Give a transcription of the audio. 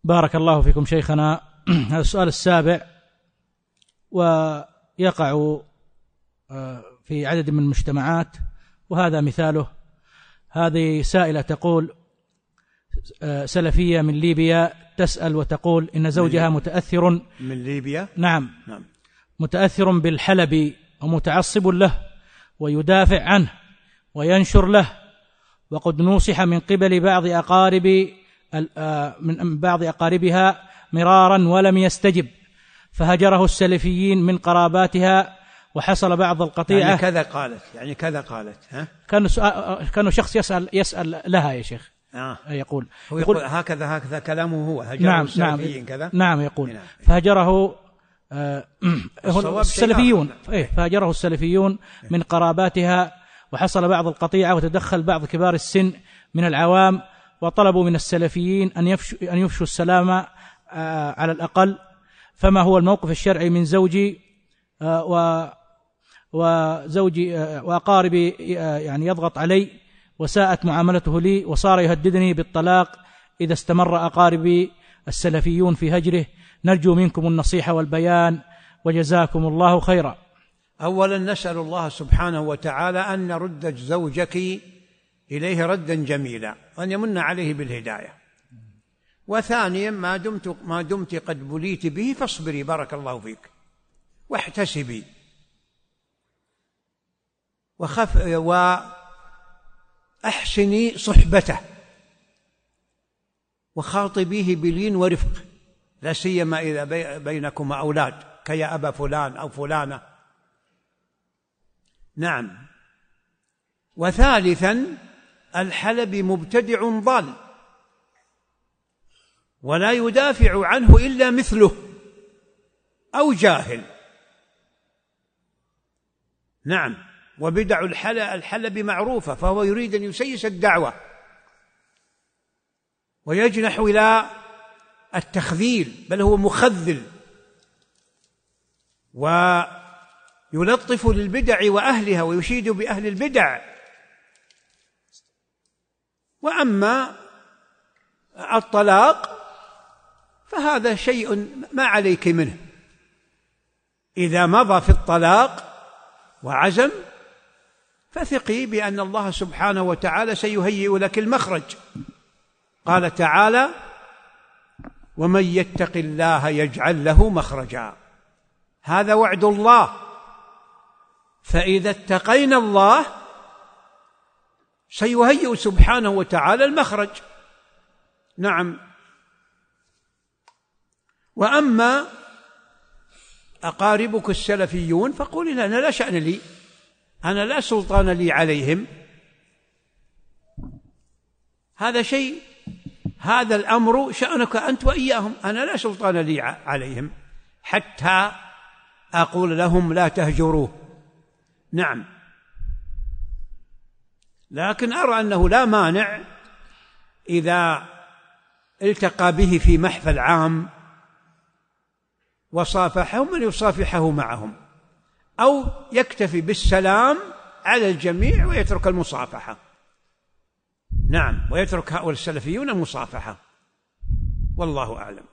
بارك الله فيكم شيخنا. هذا السؤال السابع، ويقع في عدد من المجتمعات وهذا مثاله. هذه سائلة تقول: سلفية من ليبيا تسأل وتقول إن زوجها متأثر من ليبيا. نعم. متأثر بالحلبي ومتعصب له ويدافع عنه وينشر له، وقد نوصح من قبل بعض أقاربها مرارا ولم يستجب، فهجره السلفيين من قراباتها وحصل بعض القطيعة. يعني كذا قالت ها؟ كان شخص يسأل لها يا شيخ. يقول هكذا كلامه هو، هجره السلفيين كذا. نعم يقول فهجره السلفيون، فهجره السلفيون من قراباتها وحصل بعض القطيعة، وتدخل بعض كبار السن من العوام وطلبوا من السلفيين أن يفشوا السلام على الأقل. فما هو الموقف الشرعي من زوجي وزوجي وأقاربي يعني يضغط علي وساءت معاملته لي وصار يهددني بالطلاق إذا استمر أقاربي السلفيون في هجره؟ نرجو منكم النصيحة والبيان وجزاكم الله خيرا. أولا نسأل الله سبحانه وتعالى أن نرد زوجك إليه ردا جميلا وأن يمن عليه بالهداية. وثانيا ما دمت قد بليت به فاصبري بارك الله فيك، واحتسبي وأحسني صحبته وخاطبيه بلين ورفق، لا سيما إذا بينكما أولاد كيا أبا فلان أو فلانة. نعم. وثالثا الحلبي مبتدع ضال ولا يدافع عنه إلا مثله أو جاهل. نعم. وبدع الحلبي معروفة، فهو يريد أن يسيس الدعوة ويجنح إلى التخذيل، بل هو مخذل ويلطف للبدع وأهلها ويشيد بأهل البدع. وأما الطلاق فهذا شيء ما عليك منه، إذا مضى في الطلاق وعزم فثقي بأن الله سبحانه وتعالى سيهيئ لك المخرج. قال تعالى: ومن يتق الله يجعل له مخرجا. هذا وعد الله، فإذا اتقينا الله سيهيئ سبحانه وتعالى المخرج. نعم. وأما أقاربك السلفيون فقولي: أنا لا شأن لي، أنا لا سلطان لي عليهم، هذا الأمر شأنك أنت وإياهم، أنا لا سلطان لي عليهم حتى أقول لهم لا تهجروه. نعم. لكن أرى أنه لا مانع إذا التقى به في محفل عام وصافحهم أن يصافحه معهم، أو يكتفي بالسلام على الجميع ويترك المصافحة. نعم. ويترك هؤلاء السلفيون المصافحة، والله أعلم.